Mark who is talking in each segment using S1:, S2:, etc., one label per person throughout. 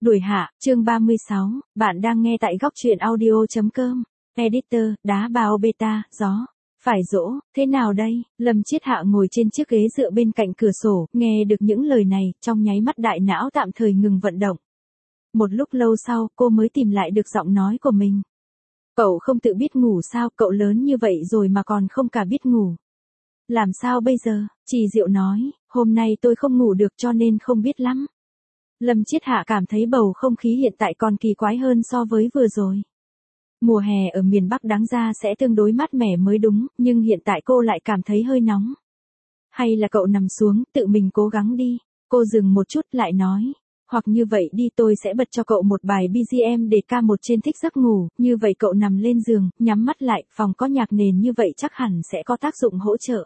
S1: Đuổi hạ, chương 36, bạn đang nghe tại góc truyện audio.com. Editor, đá bào beta, gió. Phải dỗ, thế nào đây? Lâm Chiết Hạ ngồi trên chiếc ghế dựa bên cạnh cửa sổ, nghe được những lời này, trong nháy mắt đại não tạm thời ngừng vận động. Một lúc lâu sau, cô mới tìm lại được giọng nói của mình. Cậu không tự biết ngủ sao, cậu lớn như vậy rồi mà còn không cả biết ngủ. Làm sao bây giờ? Trì Diệu nói, hôm nay tôi không ngủ được cho nên không biết lắm. Lâm Chiết Hạ cảm thấy bầu không khí hiện tại còn kỳ quái hơn so với vừa rồi. Mùa hè ở miền Bắc đáng ra sẽ tương đối mát mẻ mới đúng, nhưng hiện tại cô lại cảm thấy hơi nóng. Hay là cậu nằm xuống, tự mình cố gắng đi. Cô dừng một chút lại nói. Hoặc như vậy đi, tôi sẽ bật cho cậu một bài BGM để ca một trên thích giấc ngủ, như vậy cậu nằm lên giường, nhắm mắt lại, phòng có nhạc nền như vậy chắc hẳn sẽ có tác dụng hỗ trợ.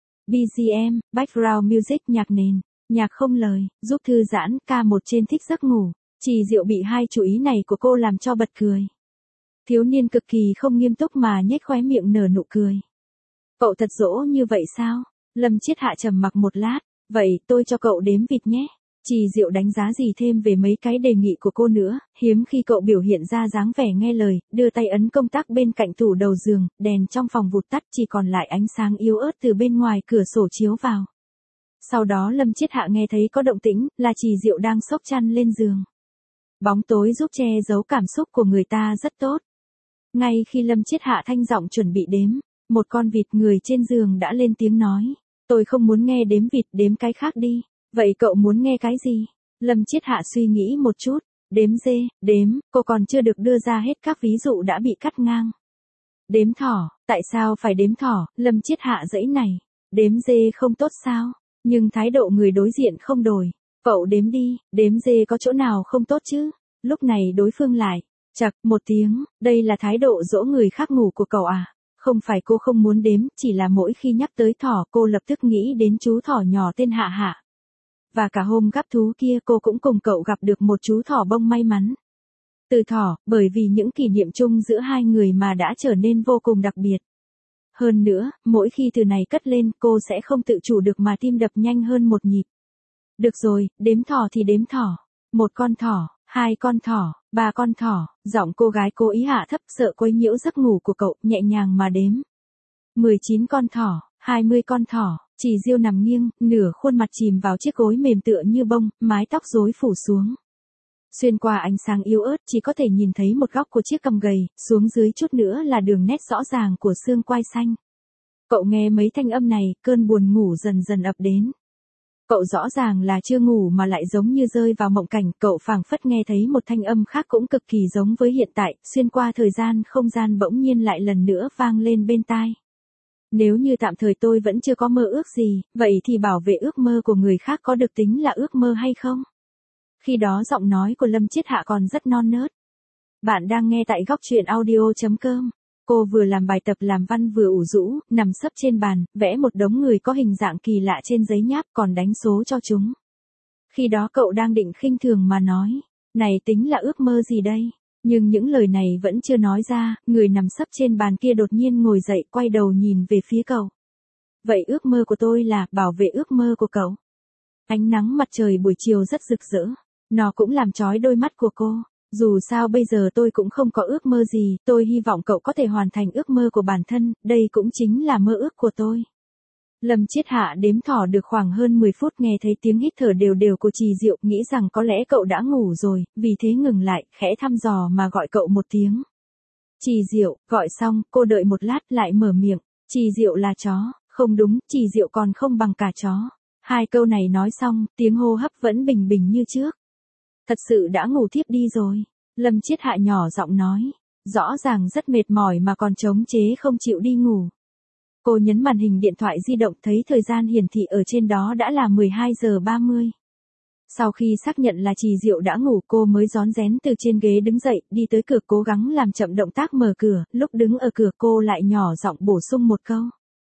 S1: BGM, Background Music, nhạc nền. Nhạc không lời, giúp thư giãn, ca một trên thích giấc ngủ. Trì Diệu bị hai chú ý này của cô làm cho bật cười. Thiếu niên cực kỳ không nghiêm túc mà nhếch khóe miệng nở nụ cười. Cậu thật dỗ như vậy sao? Lâm Chiết Hạ trầm mặc một lát. Vậy tôi cho cậu đếm vịt nhé. Trì Diệu đánh giá gì thêm về mấy cái đề nghị của cô nữa, hiếm khi cậu biểu hiện ra dáng vẻ nghe lời, đưa tay ấn công tắc bên cạnh tủ đầu giường, đèn trong phòng vụt tắt chỉ còn lại ánh sáng yếu ớt từ bên ngoài cửa sổ chiếu vào. Sau đó Lâm Chiết Hạ nghe thấy có động tĩnh, là Trì Diệu đang xốc chăn lên giường. Bóng tối giúp che giấu cảm xúc của người ta rất tốt. Ngay khi Lâm Chiết Hạ thanh giọng chuẩn bị đếm, một con vịt người trên giường đã lên tiếng nói. Tôi không muốn nghe đếm vịt, đếm cái khác đi. Vậy cậu muốn nghe cái gì? Lâm Chiết Hạ suy nghĩ một chút. Đếm dê, đếm, cô còn chưa được đưa ra hết các ví dụ đã bị cắt ngang. Đếm thỏ, tại sao phải đếm thỏ? Lâm Chiết Hạ giãy này. Đếm dê không tốt sao? Nhưng thái độ người đối diện không đổi. Cậu đếm đi, đếm dê có chỗ nào không tốt chứ? Lúc này đối phương lại. Chậc, một tiếng, đây là thái độ dỗ người khác ngủ của cậu à? Không phải cô không muốn đếm, chỉ là mỗi khi nhắc tới thỏ cô lập tức nghĩ đến chú thỏ nhỏ tên Hạ Hạ. Và cả hôm gắp thú kia cô cũng cùng cậu gặp được một chú thỏ bông may mắn. Từ thỏ, bởi vì những kỷ niệm chung giữa hai người mà đã trở nên vô cùng đặc biệt. Hơn nữa, mỗi khi từ này cất lên cô sẽ không tự chủ được mà tim đập nhanh hơn một nhịp. Được rồi, đếm thỏ thì đếm thỏ. Một con thỏ, hai con thỏ, ba con thỏ, giọng cô gái cố ý hạ thấp sợ quấy nhiễu giấc ngủ của cậu, nhẹ nhàng mà đếm. 19 con thỏ, 20 con thỏ. Trì Diêu nằm nghiêng, nửa khuôn mặt chìm vào chiếc gối mềm tựa như bông, mái tóc rối phủ xuống. Xuyên qua ánh sáng yếu ớt chỉ có thể nhìn thấy một góc của chiếc cằm gầy, xuống dưới chút nữa là đường nét rõ ràng của xương quai xanh. Cậu nghe mấy thanh âm này, cơn buồn ngủ dần dần ập đến. Cậu rõ ràng là chưa ngủ mà lại giống như rơi vào mộng cảnh, cậu phảng phất nghe thấy một thanh âm khác cũng cực kỳ giống với hiện tại, xuyên qua thời gian không gian bỗng nhiên lại lần nữa vang lên bên tai. Nếu như tạm thời tôi vẫn chưa có mơ ước gì, vậy thì bảo vệ ước mơ của người khác có được tính là ước mơ hay không? Khi đó giọng nói của Lâm Chiết Hạ còn rất non nớt. Bạn đang nghe tại góc truyện audio.com. Cô vừa làm bài tập làm văn vừa ủ rũ, nằm sấp trên bàn, vẽ một đống người có hình dạng kỳ lạ trên giấy nháp còn đánh số cho chúng. Khi đó cậu đang định khinh thường mà nói, này tính là ước mơ gì đây? Nhưng những lời này vẫn chưa nói ra, người nằm sấp trên bàn kia đột nhiên ngồi dậy quay đầu nhìn về phía cậu. Vậy ước mơ của tôi là bảo vệ ước mơ của cậu. Ánh nắng mặt trời buổi chiều rất rực rỡ. Nó cũng làm chói đôi mắt của cô. Dù sao bây giờ tôi cũng không có ước mơ gì, tôi hy vọng cậu có thể hoàn thành ước mơ của bản thân, đây cũng chính là mơ ước của tôi. Lâm Chiết Hạ đếm thỏ được khoảng hơn 10 phút nghe thấy tiếng hít thở đều đều của Trì Diệu, nghĩ rằng có lẽ cậu đã ngủ rồi, vì thế ngừng lại, khẽ thăm dò mà gọi cậu một tiếng. Trì Diệu, gọi xong, cô đợi một lát lại mở miệng, Trì Diệu là chó, không đúng, Trì Diệu còn không bằng cả chó. Hai câu này nói xong, tiếng hô hấp vẫn bình bình như trước. Thật sự đã ngủ thiếp đi rồi. Lâm Chiết Hạ nhỏ giọng nói, rõ ràng rất mệt mỏi mà còn chống chế không chịu đi ngủ. Cô nhấn màn hình điện thoại di động thấy thời gian hiển thị ở trên đó đã là 12 giờ 30. Sau khi xác nhận là Trì Diệu đã ngủ cô mới rón rén từ trên ghế đứng dậy, đi tới cửa cố gắng làm chậm động tác mở cửa, lúc đứng ở cửa cô lại nhỏ giọng bổ sung một câu.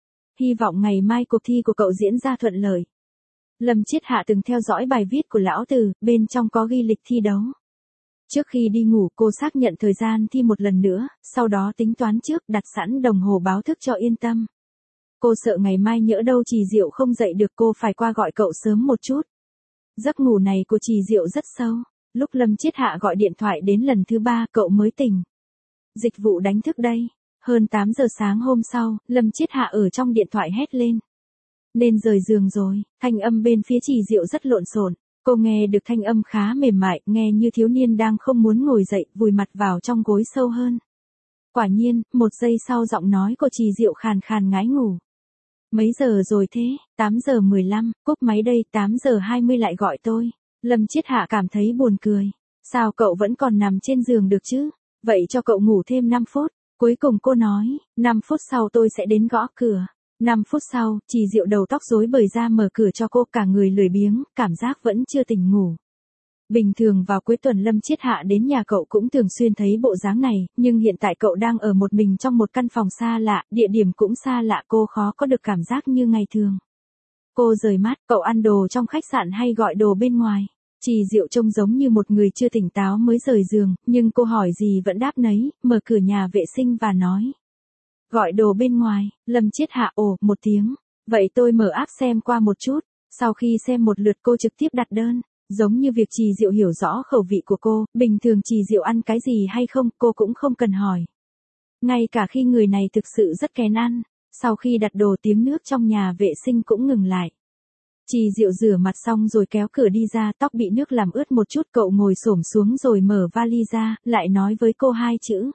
S1: Hy vọng ngày mai cuộc thi của cậu diễn ra thuận lợi. Lâm Chiết Hạ từng theo dõi bài viết của Lão Từ, bên trong có ghi lịch thi đấu. Trước khi đi ngủ cô xác nhận thời gian thi một lần nữa, sau đó tính toán trước đặt sẵn đồng hồ báo thức cho yên tâm. Cô sợ ngày mai nhỡ đâu Trì Diệu không dậy được cô phải qua gọi cậu sớm một chút. Giấc ngủ này của Trì Diệu rất sâu. Lúc Lâm Chiết Hạ gọi điện thoại đến lần thứ 3, cậu mới tỉnh. Dịch vụ đánh thức đây. Hơn 8 giờ sáng hôm sau, Lâm Chiết Hạ ở trong điện thoại hét lên. Nên rời giường rồi, thanh âm bên phía Trì Diệu rất lộn xộn. Cô nghe được thanh âm khá mềm mại, nghe như thiếu niên đang không muốn ngồi dậy, vùi mặt vào trong gối sâu hơn. Quả nhiên, 1 giây sau giọng nói của Trì Diệu khàn khàn ngái ngủ. Mấy giờ rồi thế? 8 giờ 15, cúp máy đây, 8 giờ 20 lại gọi tôi. Lâm Chiết Hạ cảm thấy buồn cười. Sao cậu vẫn còn nằm trên giường được chứ? Vậy cho cậu ngủ thêm 5 phút. Cuối cùng cô nói, 5 phút sau tôi sẽ đến gõ cửa. 5 phút sau, Trì Diệu đầu tóc rối bời ra mở cửa cho cô, cả người lười biếng, cảm giác vẫn chưa tỉnh ngủ. Bình thường vào cuối tuần Lâm Chiết Hạ đến nhà cậu cũng thường xuyên thấy bộ dáng này, nhưng hiện tại cậu đang ở một mình trong một căn phòng xa lạ, địa điểm cũng xa lạ, cô khó có được cảm giác như ngày thường. Cô rời mắt, cậu ăn đồ trong khách sạn hay gọi đồ bên ngoài? Trì Diệu trông giống như một người chưa tỉnh táo mới rời giường, nhưng cô hỏi gì vẫn đáp nấy, mở cửa nhà vệ sinh và nói. Gọi đồ bên ngoài. Lâm Chiết Hạ ồ một tiếng. Vậy tôi mở app xem qua một chút. Sau khi xem một lượt cô trực tiếp đặt đơn. Giống như việc Trì Diệu hiểu rõ khẩu vị của cô, bình thường Trì Diệu ăn cái gì hay không, cô cũng không cần hỏi. Ngay cả khi người này thực sự rất kén ăn, sau khi đặt đồ tiếng nước trong nhà vệ sinh cũng ngừng lại. Trì Diệu rửa mặt xong rồi kéo cửa đi ra, tóc bị nước làm ướt một chút, cậu ngồi xổm xuống rồi mở vali ra, lại nói với cô 2 chữ.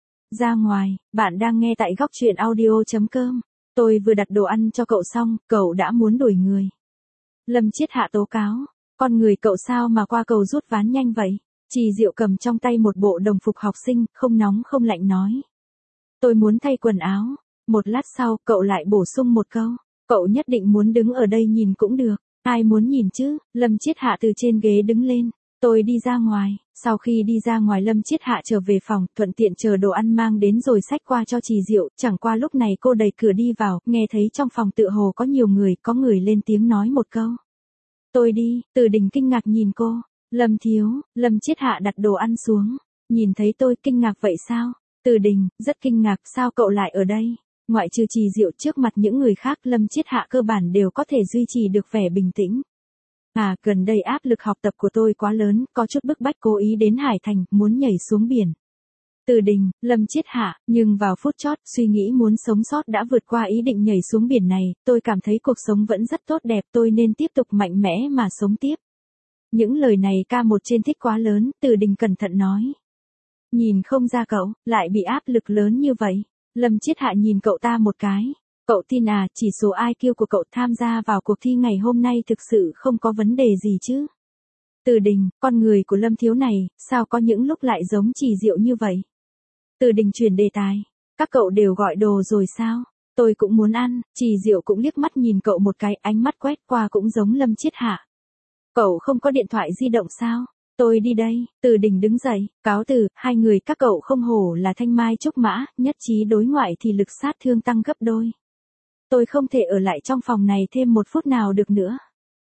S1: Ra ngoài, bạn đang nghe tại góc truyện audio.com. Tôi vừa đặt đồ ăn cho cậu xong, cậu đã muốn đuổi người. Lâm Chiết Hạ tố cáo. Con người cậu sao mà qua cầu rút ván nhanh vậy? Trì Diệu cầm trong tay một bộ đồng phục học sinh, không nóng không lạnh nói. Tôi muốn thay quần áo. Một lát sau, cậu lại bổ sung một câu. Cậu nhất định muốn đứng ở đây nhìn cũng được. Ai muốn nhìn chứ? Lâm Chiết Hạ từ trên ghế đứng lên. Tôi đi ra ngoài. Sau khi đi ra ngoài Lâm Chiết Hạ trở về phòng, thuận tiện chờ đồ ăn mang đến rồi xách qua cho Trì Diệu. Chẳng qua lúc này cô đẩy cửa đi vào, nghe thấy trong phòng tựa hồ có nhiều người, có người lên tiếng nói một câu. Tôi đi. Từ Đình kinh ngạc nhìn cô. Lâm thiếu. Lâm Chiết Hạ đặt đồ ăn xuống. Nhìn thấy tôi, kinh ngạc vậy sao? Từ Đình, rất kinh ngạc, sao cậu lại ở đây? Ngoại trừ Trì Diệu, trước mặt những người khác Lâm Chiết Hạ cơ bản đều có thể duy trì được vẻ bình tĩnh. Gần đây áp lực học tập của tôi quá lớn, có chút bức bách cố ý đến Hải Thành, muốn nhảy xuống biển. Từ Đình, Lâm Chiết Hạ, nhưng vào phút chót, suy nghĩ muốn sống sót đã vượt qua ý định nhảy xuống biển này, tôi cảm thấy cuộc sống vẫn rất tốt đẹp, tôi nên tiếp tục mạnh mẽ mà sống tiếp. Những lời này K1 trên thích quá lớn, Từ Đình cẩn thận nói. Nhìn không ra cậu, lại bị áp lực lớn như vậy. Lâm Chiết Hạ nhìn cậu ta một cái. Cậu tin chỉ số IQ của cậu tham gia vào cuộc thi ngày hôm nay thực sự không có vấn đề gì chứ? Từ Đình, con người của Lâm thiếu này, sao có những lúc lại giống Trì Diệu như vậy? Từ Đình chuyển đề tài. Các cậu đều gọi đồ rồi sao? Tôi cũng muốn ăn. Trì Diệu cũng liếc mắt nhìn cậu một cái, ánh mắt quét qua cũng giống Lâm Chiết Hạ. Cậu không có điện thoại di động sao? Tôi đi đây. Từ Đình đứng dậy, cáo từ, hai người các cậu không hổ là thanh mai trúc mã, nhất trí đối ngoại thì lực sát thương tăng gấp đôi. Tôi không thể ở lại trong phòng này thêm 1 phút nào được nữa.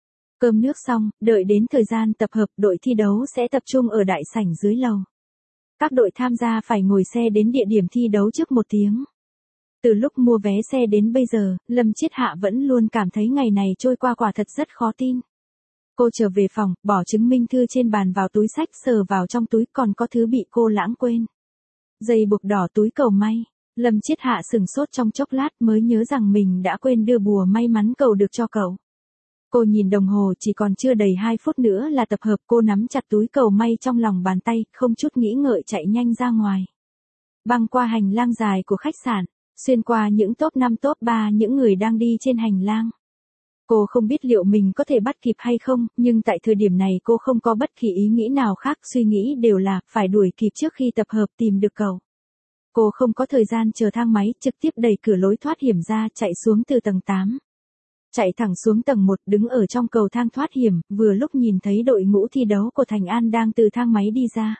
S1: Cơm nước xong, đợi đến thời gian tập hợp, đội thi đấu sẽ tập trung ở đại sảnh dưới lầu. Các đội tham gia phải ngồi xe đến địa điểm thi đấu trước 1 tiếng. Từ lúc mua vé xe đến bây giờ, Lâm Chiết Hạ vẫn luôn cảm thấy ngày này trôi qua quả thật rất khó tin. Cô trở về phòng, bỏ chứng minh thư trên bàn vào túi xách, sờ vào trong túi, còn có thứ bị cô lãng quên. Dây buộc đỏ túi cầu may. Lâm Chiết Hạ sửng sốt trong chốc lát mới nhớ rằng mình đã quên đưa bùa may mắn cầu được cho cậu. Cô nhìn đồng hồ, chỉ còn chưa đầy 2 phút nữa là tập hợp, cô nắm chặt túi cầu may trong lòng bàn tay, không chút nghĩ ngợi chạy nhanh ra ngoài. Băng qua hành lang dài của khách sạn, xuyên qua những top 5 top 3 những người đang đi trên hành lang. Cô không biết liệu mình có thể bắt kịp hay không, nhưng tại thời điểm này cô không có bất kỳ ý nghĩ nào khác, suy nghĩ đều là phải đuổi kịp trước khi tập hợp tìm được cậu. Cô không có thời gian chờ thang máy, trực tiếp đẩy cửa lối thoát hiểm ra, chạy xuống từ tầng 8. Chạy thẳng xuống tầng 1, đứng ở trong cầu thang thoát hiểm, vừa lúc nhìn thấy đội ngũ thi đấu của Thành An đang từ thang máy đi ra.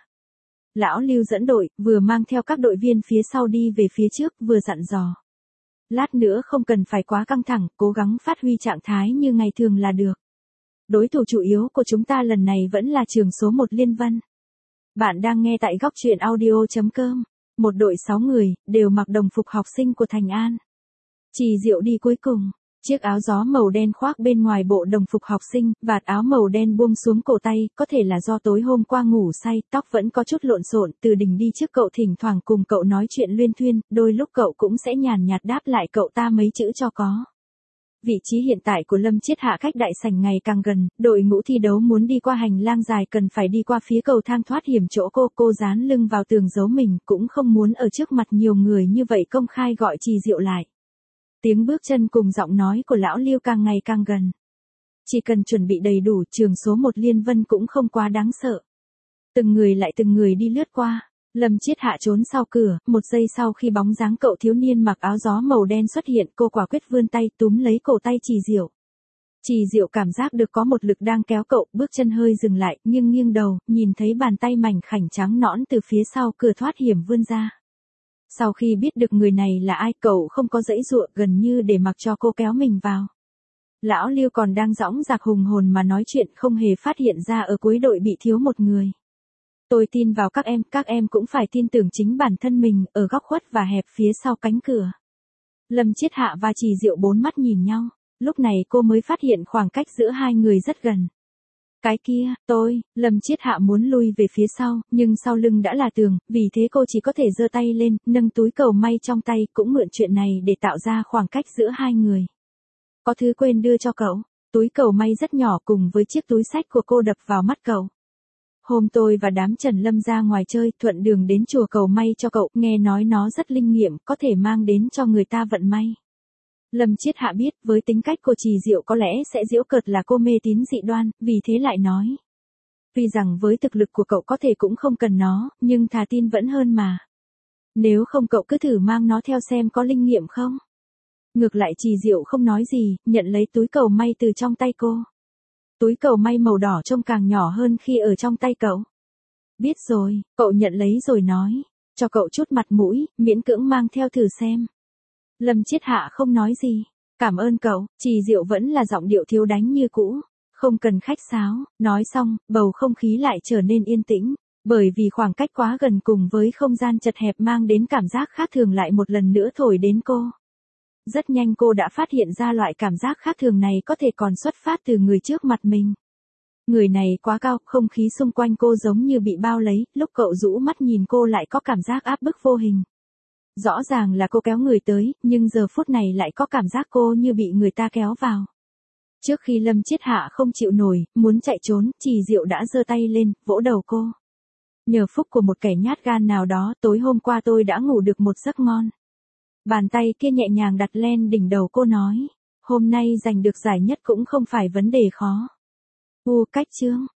S1: Lão Lưu dẫn đội, vừa mang theo các đội viên phía sau đi về phía trước, vừa dặn dò. Lát nữa không cần phải quá căng thẳng, cố gắng phát huy trạng thái như ngày thường là được. Đối thủ chủ yếu của chúng ta lần này vẫn là trường số 1 Liên Vân. Bạn đang nghe tại góc truyện audio.com. Một đội 6 người, đều mặc đồng phục học sinh của Thành An. Trì Diệu đi cuối cùng. Chiếc áo gió màu đen khoác bên ngoài bộ đồng phục học sinh, vạt áo màu đen buông xuống cổ tay, có thể là do tối hôm qua ngủ say, tóc vẫn có chút lộn xộn, Từ Đình đi trước cậu thỉnh thoảng cùng cậu nói chuyện luyên thuyên, đôi lúc cậu cũng sẽ nhàn nhạt đáp lại cậu ta mấy chữ cho có. Vị trí hiện tại của Lâm Chiết Hạ cách đại sảnh ngày càng gần, đội ngũ thi đấu muốn đi qua hành lang dài cần phải đi qua phía cầu thang thoát hiểm chỗ cô dán lưng vào tường giấu mình, cũng không muốn ở trước mặt nhiều người như vậy công khai gọi Trì Diệu lại. Tiếng bước chân cùng giọng nói của lão Lưu càng ngày càng gần. Chỉ cần chuẩn bị đầy đủ, trường số 1 Liên Vân cũng không quá đáng sợ. Từng người lại từng người đi lướt qua. Lâm Chiết Hạ trốn sau cửa, một giây sau khi bóng dáng cậu thiếu niên mặc áo gió màu đen xuất hiện, cô quả quyết vươn tay túm lấy cổ tay Trì Diệu. Trì Diệu cảm giác được có một lực đang kéo cậu, bước chân hơi dừng lại, nghiêng đầu, nhìn thấy bàn tay mảnh khảnh trắng nõn từ phía sau cửa thoát hiểm vươn ra. Sau khi biết được người này là ai, cậu không có giãy giụa, gần như để mặc cho cô kéo mình vào. Lão Lưu còn đang dõng dạc hùng hồn mà nói chuyện, không hề phát hiện ra ở cuối đội bị thiếu một người. Tôi tin vào các em cũng phải tin tưởng chính bản thân mình, ở góc khuất và hẹp phía sau cánh cửa. Lâm Chiết Hạ và Trì Diệu bốn mắt nhìn nhau, lúc này cô mới phát hiện khoảng cách giữa hai người rất gần. Cái kia, Lâm Chiết Hạ muốn lui về phía sau, nhưng sau lưng đã là tường, vì thế cô chỉ có thể giơ tay lên, nâng túi cầu may trong tay, cũng mượn chuyện này để tạo ra khoảng cách giữa hai người. Có thứ quên đưa cho cậu, túi cầu may rất nhỏ cùng với chiếc túi xách của cô đập vào mắt cậu. Hôm tôi và đám Trần Lâm ra ngoài chơi, thuận đường đến chùa cầu may cho cậu, nghe nói nó rất linh nghiệm, có thể mang đến cho người ta vận may. Lâm Chiết Hạ biết, với tính cách cô Trì Diệu có lẽ sẽ giễu cợt là cô mê tín dị đoan, vì thế lại nói. Tuy rằng với thực lực của cậu có thể cũng không cần nó, nhưng thà tin vẫn hơn mà. Nếu không cậu cứ thử mang nó theo xem có linh nghiệm không? Ngược lại Trì Diệu không nói gì, nhận lấy túi cầu may từ trong tay cô. Túi cầu may màu đỏ trông càng nhỏ hơn khi ở trong tay cậu. Biết rồi, cậu nhận lấy rồi nói. Cho cậu chút mặt mũi, miễn cưỡng mang theo thử xem. Lâm Chiết Hạ không nói gì. Cảm ơn cậu, Trì Diệu vẫn là giọng điệu thiếu đánh như cũ. Không cần khách sáo, nói xong, bầu không khí lại trở nên yên tĩnh. Bởi vì khoảng cách quá gần cùng với không gian chật hẹp mang đến cảm giác khác thường lại một lần nữa thổi đến cô. Rất nhanh cô đã phát hiện ra loại cảm giác khác thường này có thể còn xuất phát từ người trước mặt mình. Người này quá cao, không khí xung quanh cô giống như bị bao lấy, lúc cậu rũ mắt nhìn cô lại có cảm giác áp bức vô hình. Rõ ràng là cô kéo người tới, nhưng giờ phút này lại có cảm giác cô như bị người ta kéo vào. Trước khi Lâm Chiết Hạ không chịu nổi, muốn chạy trốn, Trì Diệu đã giơ tay lên, vỗ đầu cô. Nhờ phúc của một kẻ nhát gan nào đó, tối hôm qua tôi đã ngủ được một giấc ngon. Bàn tay kia nhẹ nhàng đặt lên đỉnh đầu cô nói. Hôm nay giành được giải nhất cũng không phải vấn đề khó. Cách chương.